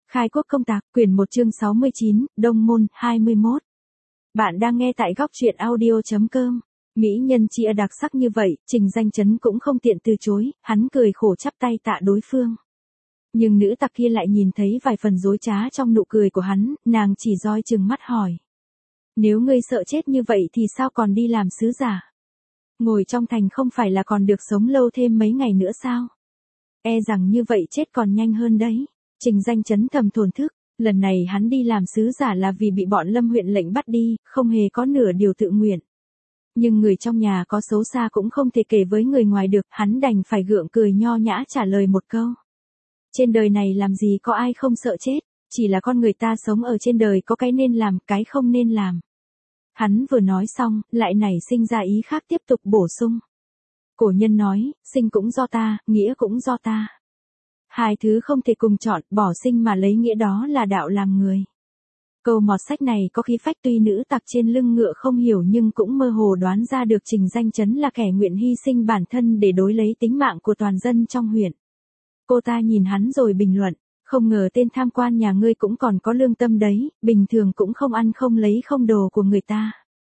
Khai quốc công tạc, quyển 1 chương 69, Đông Môn, 21. Bạn đang nghe tại góc truyện audio.com. Mỹ nhân chia đặc sắc như vậy, Trình Danh Chấn cũng không tiện từ chối, hắn cười khổ chắp tay tạ đối phương. Nhưng nữ tặc kia lại nhìn thấy vài phần dối trá trong nụ cười của hắn, nàng chỉ roi chừng mắt hỏi. Nếu ngươi sợ chết như vậy thì sao còn đi làm sứ giả? Ngồi trong thành không phải là còn được sống lâu thêm mấy ngày nữa sao? E rằng như vậy chết còn nhanh hơn đấy. Trình Danh Chấn thầm thổn thức, lần này hắn đi làm sứ giả là vì bị bọn Lâm huyện lệnh bắt đi, không hề có nửa điều tự nguyện. Nhưng người trong nhà có xấu xa cũng không thể kể với người ngoài được, hắn đành phải gượng cười nho nhã trả lời một câu. Trên đời này làm gì có ai không sợ chết, chỉ là con người ta sống ở trên đời có cái nên làm, cái không nên làm. Hắn vừa nói xong, lại nảy sinh ra ý khác tiếp tục bổ sung. Cổ nhân nói, sinh cũng do ta, nghĩa cũng do ta. Hai thứ không thể cùng chọn, bỏ sinh mà lấy nghĩa đó là đạo làm người. Câu mọt sách này có khí phách, tuy nữ tặc trên lưng ngựa không hiểu nhưng cũng mơ hồ đoán ra được Trình Danh Chấn là kẻ nguyện hy sinh bản thân để đối lấy tính mạng của toàn dân trong huyện. Cô ta nhìn hắn rồi bình luận, không ngờ tên tham quan nhà ngươi cũng còn có lương tâm đấy, bình thường cũng không ăn không lấy không đồ của người ta.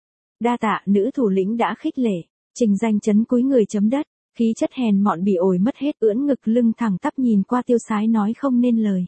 Đa tạ, nữ thủ lĩnh đã khích lệ. Trình Danh Chấn cúi người chấm đất, khí chất hèn mọn bị ổi mất hết, ưỡn ngực lưng thẳng tắp nhìn qua Tiêu Sái nói không nên lời.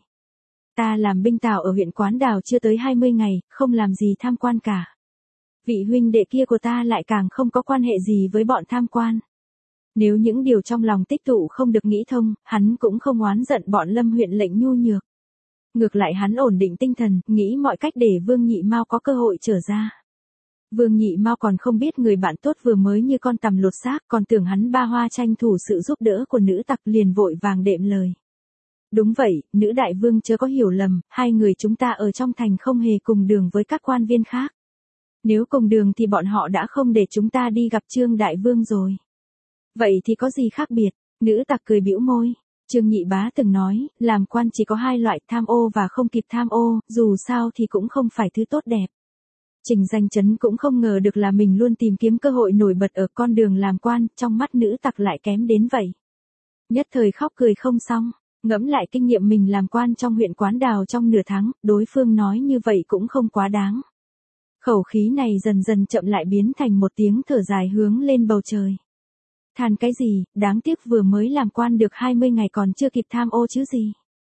Ta làm binh tào ở huyện Quán Đào chưa tới 20 ngày, không làm gì tham quan cả. Vị huynh đệ kia của ta lại càng không có quan hệ gì với bọn tham quan. Nếu những điều trong lòng tích tụ không được nghĩ thông, hắn cũng không oán giận bọn Lâm huyện lệnh nhu nhược. Ngược lại hắn ổn định tinh thần, nghĩ mọi cách để Vương Nhị Mao có cơ hội trở ra. Vương Nhị Mao còn không biết người bạn tốt vừa mới như con tằm lột xác, còn tưởng hắn ba hoa tranh thủ sự giúp đỡ của nữ tặc, liền vội vàng đệm lời. Đúng vậy, nữ đại vương chớ có hiểu lầm, hai người chúng ta ở trong thành không hề cùng đường với các quan viên khác. Nếu cùng đường thì bọn họ đã không để chúng ta đi gặp Trương đại vương rồi. Vậy thì có gì khác biệt? Nữ tặc cười bĩu môi. Trương Nhị Bá từng nói, làm quan chỉ có hai loại, tham ô và không kịp tham ô, dù sao thì cũng không phải thứ tốt đẹp. Trình Danh Chấn cũng không ngờ được là mình luôn tìm kiếm cơ hội nổi bật ở con đường làm quan, trong mắt nữ tặc lại kém đến vậy. Nhất thời khóc cười không xong, ngẫm lại kinh nghiệm mình làm quan trong huyện Quán Đào trong nửa tháng, đối phương nói như vậy cũng không quá đáng. Khẩu khí này dần dần chậm lại biến thành một tiếng thở dài hướng lên bầu trời. Than cái gì, đáng tiếc vừa mới làm quan được 20 ngày còn chưa kịp tham ô chứ gì.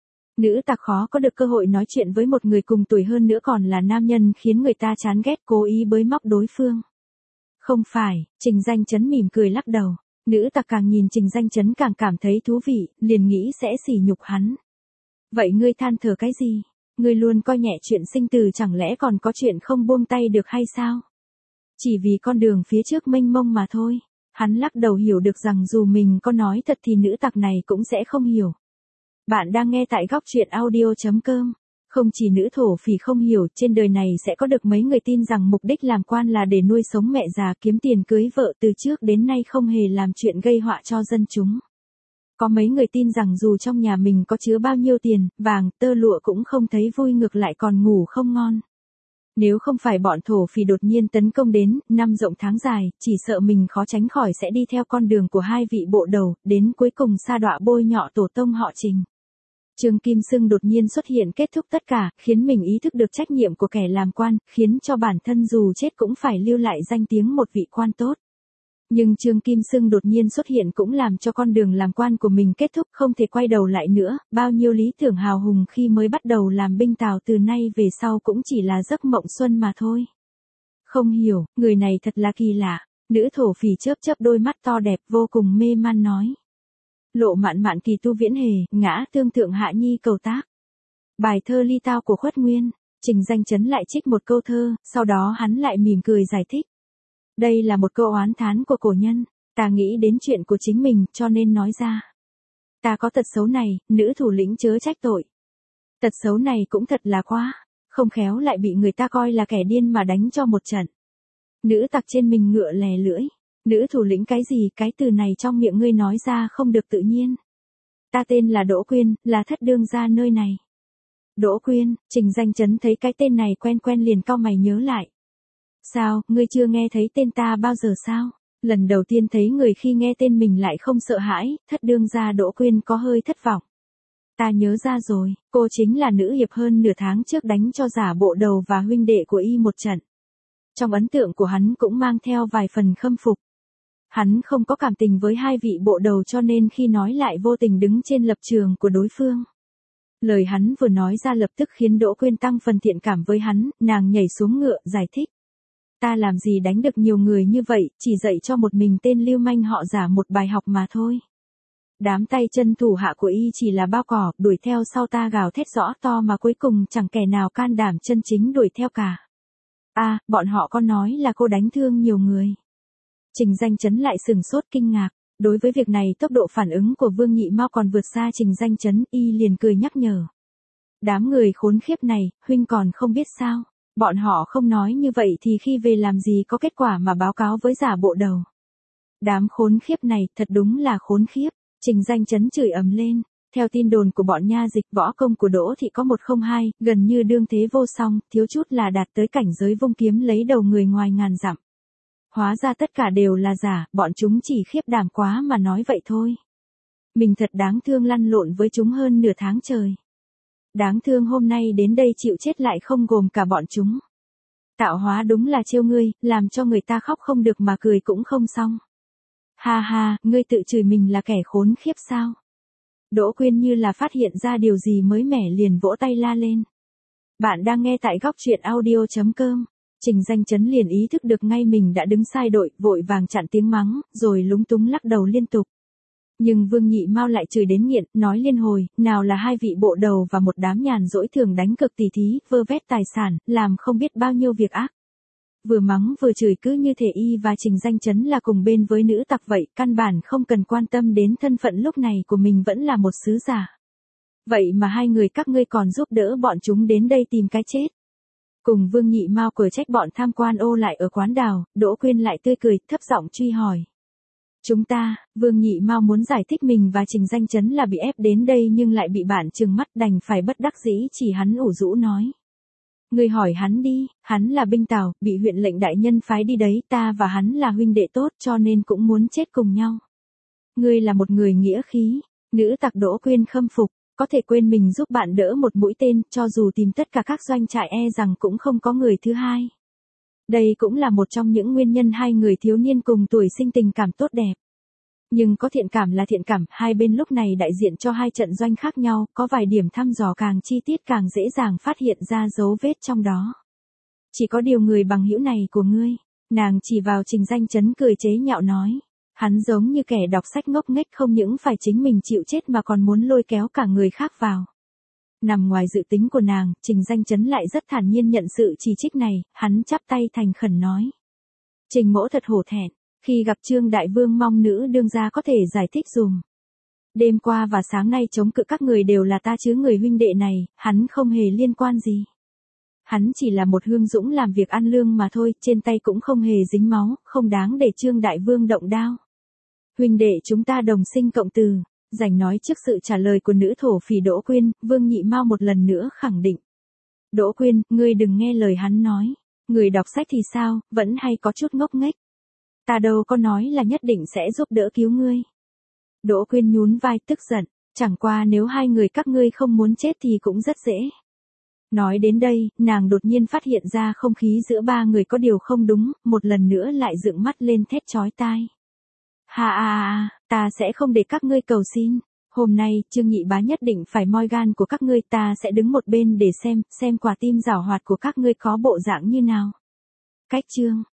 Nữ tặc khó có được cơ hội nói chuyện với một người cùng tuổi hơn nữa còn là nam nhân khiến người ta chán ghét, cố ý bới móc đối phương. Không phải, Trình Danh Chấn mỉm cười lắc đầu. Nữ tặc càng nhìn Trình Danh Chấn càng cảm thấy thú vị, liền nghĩ sẽ sỉ nhục hắn. Vậy ngươi than thở cái gì? Ngươi luôn coi nhẹ chuyện sinh tử, chẳng lẽ còn có chuyện không buông tay được hay sao? Chỉ vì con đường phía trước mênh mông mà thôi. Hắn lắc đầu hiểu được rằng dù mình có nói thật thì nữ tặc này cũng sẽ không hiểu. Bạn đang nghe tại góc truyện audio.com. Không chỉ nữ thổ phỉ không hiểu, trên đời này sẽ có được mấy người tin rằng mục đích làm quan là để nuôi sống mẹ già, kiếm tiền cưới vợ, từ trước đến nay không hề làm chuyện gây họa cho dân chúng. Có mấy người tin rằng dù trong nhà mình có chứa bao nhiêu tiền, vàng, tơ lụa cũng không thấy vui, ngược lại còn ngủ không ngon. Nếu không phải bọn thổ phỉ đột nhiên tấn công đến, năm rộng tháng dài, chỉ sợ mình khó tránh khỏi sẽ đi theo con đường của hai vị bộ đầu, đến cuối cùng sa đọa bôi nhọ tổ tông họ Trình. Trương Kim Xưng đột nhiên xuất hiện kết thúc tất cả, khiến mình ý thức được trách nhiệm của kẻ làm quan, khiến cho bản thân dù chết cũng phải lưu lại danh tiếng một vị quan tốt. Nhưng Trương Kim Xưng đột nhiên xuất hiện cũng làm cho con đường làm quan của mình kết thúc, không thể quay đầu lại nữa, bao nhiêu lý tưởng hào hùng khi mới bắt đầu làm binh tào từ nay về sau cũng chỉ là giấc mộng xuân mà thôi. Không hiểu, người này thật là kỳ lạ. Nữ thổ phỉ chớp chớp đôi mắt to đẹp vô cùng mê man nói. Lộ mạn mạn kỳ tu viễn hề, ngã tương thượng hạ nhi cầu tác. Bài thơ ly tao của Khuất Nguyên. Trình Danh Chấn lại trích một câu thơ, sau đó hắn lại mỉm cười giải thích. Đây là một câu oán thán của cổ nhân, ta nghĩ đến chuyện của chính mình cho nên nói ra. Ta có tật xấu này, nữ thủ lĩnh chớ trách tội. Tật xấu này cũng thật là quá, không khéo lại bị người ta coi là kẻ điên mà đánh cho một trận. Nữ tặc trên mình ngựa lè lưỡi. Nữ thủ lĩnh cái gì, cái từ này trong miệng ngươi nói ra không được tự nhiên. Ta tên là Đỗ Quyên, là thất đương gia nơi này. Đỗ Quyên, Trình Danh Chấn thấy cái tên này quen quen liền cau mày nhớ lại. Sao, ngươi chưa nghe thấy tên ta bao giờ sao? Lần đầu tiên thấy người khi nghe tên mình lại không sợ hãi, thất đương gia Đỗ Quyên có hơi thất vọng. Ta nhớ ra rồi, cô chính là nữ hiệp hơn nửa tháng trước đánh cho giả bộ đầu và huynh đệ của y một trận. Trong ấn tượng của hắn cũng mang theo vài phần khâm phục. Hắn không có cảm tình với hai vị bộ đầu cho nên khi nói lại vô tình đứng trên lập trường của đối phương. Lời hắn vừa nói ra lập tức khiến Đỗ Quyên tăng phần thiện cảm với hắn, nàng nhảy xuống ngựa, giải thích. Ta làm gì đánh được nhiều người như vậy, chỉ dạy cho một mình tên lưu manh họ giả một bài học mà thôi. Đám tay chân thủ hạ của y chỉ là bao cỏ, đuổi theo sau ta gào thét rõ to mà cuối cùng chẳng kẻ nào can đảm chân chính đuổi theo cả. Bọn họ có nói là cô đánh thương nhiều người. Trình Danh Chấn lại sừng sốt kinh ngạc. Đối với việc này tốc độ phản ứng của Vương Nhị Mao còn vượt xa Trình Danh Chấn, y liền cười nhắc nhở. Đám người khốn khiếp này, huynh còn không biết sao. Bọn họ không nói như vậy thì khi về làm gì có kết quả mà báo cáo với giả bộ đầu. Đám khốn khiếp này thật đúng là khốn khiếp. Trình Danh Chấn chửi ầm lên. Theo tin đồn của bọn nha dịch, võ công của Đỗ Thị có 102, gần như đương thế vô song, thiếu chút là đạt tới cảnh giới vung kiếm lấy đầu người ngoài ngàn dặm. Hóa ra tất cả đều là giả, bọn chúng chỉ khiếp đảm quá mà nói vậy thôi. Mình thật đáng thương lăn lộn với chúng hơn nửa tháng trời. Đáng thương hôm nay đến đây chịu chết lại không gồm cả bọn chúng. Tạo hóa đúng là trêu ngươi, làm cho người ta khóc không được mà cười cũng không xong. Ha ha, ngươi tự chửi mình là kẻ khốn khiếp sao? Đỗ Quyên như là phát hiện ra điều gì mới mẻ liền vỗ tay la lên. Bạn đang nghe tại góc truyện audio.com. Trình Danh Chấn liền ý thức được ngay mình đã đứng sai đội, vội vàng chặn tiếng mắng, rồi lúng túng lắc đầu liên tục. Nhưng Vương Nhị Mao lại chửi đến nghiện, nói liên hồi, nào là hai vị bộ đầu và một đám nhàn rỗi thường đánh cực tỉ thí, vơ vét tài sản, làm không biết bao nhiêu việc ác. Vừa mắng vừa chửi cứ như thể y và Trình Danh Chấn là cùng bên với nữ tặc vậy, căn bản không cần quan tâm đến thân phận lúc này của mình vẫn là một sứ giả. Vậy mà hai người các ngươi còn giúp đỡ bọn chúng đến đây tìm cái chết. Cùng Vương Nhị Mao cười trách bọn tham quan ô lại ở quán đào, Đỗ Quyên lại tươi cười, thấp giọng truy hỏi. Chúng ta, Vương Nhị Mao muốn giải thích mình và Trình Danh Chấn là bị ép đến đây nhưng lại bị bạn trừng mắt đành phải bất đắc dĩ chỉ hắn ủ rũ nói. Ngươi hỏi hắn đi, hắn là binh tào, bị huyện lệnh đại nhân phái đi đấy, ta và hắn là huynh đệ tốt cho nên cũng muốn chết cùng nhau. Ngươi là một người nghĩa khí, nữ tặc Đỗ Quyên khâm phục. Có thể quên mình giúp bạn đỡ một mũi tên, cho dù tìm tất cả các doanh trại rằng cũng không có người thứ hai. Đây cũng là một trong những nguyên nhân hai người thiếu niên cùng tuổi sinh tình cảm tốt đẹp. Nhưng có thiện cảm là thiện cảm, hai bên lúc này đại diện cho hai trận doanh khác nhau, có vài điểm thăm dò càng chi tiết càng dễ dàng phát hiện ra dấu vết trong đó. Chỉ có điều người bằng hữu này của ngươi, nàng chỉ vào Trình Danh Chấn cười chế nhạo nói. Hắn giống như kẻ đọc sách ngốc nghếch không những phải chính mình chịu chết mà còn muốn lôi kéo cả người khác vào. Nằm ngoài dự tính của nàng, Trình Danh Chấn lại rất thản nhiên nhận sự chỉ trích này, hắn chắp tay thành khẩn nói. Trình mỗ thật hổ thẹn, khi gặp Trương Đại Vương mong nữ đương gia có thể giải thích dùm. Đêm qua và sáng nay chống cự các người đều là ta chứ người huynh đệ này, hắn không hề liên quan gì. Hắn chỉ là một hương dũng làm việc ăn lương mà thôi, trên tay cũng không hề dính máu, không đáng để Trương Đại Vương động đao. Huynh đệ chúng ta đồng sinh cộng từ, rảnh nói trước sự trả lời của nữ thổ phỉ Đỗ Quyên, Vương Nhị Mao một lần nữa khẳng định. Đỗ Quyên, ngươi đừng nghe lời hắn nói, người đọc sách thì sao, vẫn hay có chút ngốc nghếch. Ta đâu có nói là nhất định sẽ giúp đỡ cứu ngươi. Đỗ Quyên nhún vai tức giận, chẳng qua nếu hai người các ngươi không muốn chết thì cũng rất dễ. Nói đến đây, nàng đột nhiên phát hiện ra không khí giữa ba người có điều không đúng, một lần nữa lại dựng mắt lên thét chói tai. Ta sẽ không để các ngươi cầu xin. Hôm nay, Trương Nhị Bá nhất định phải moi gan của các ngươi, ta sẽ đứng một bên để xem quả tim giảo hoạt của các ngươi có bộ dạng như nào. Cách chương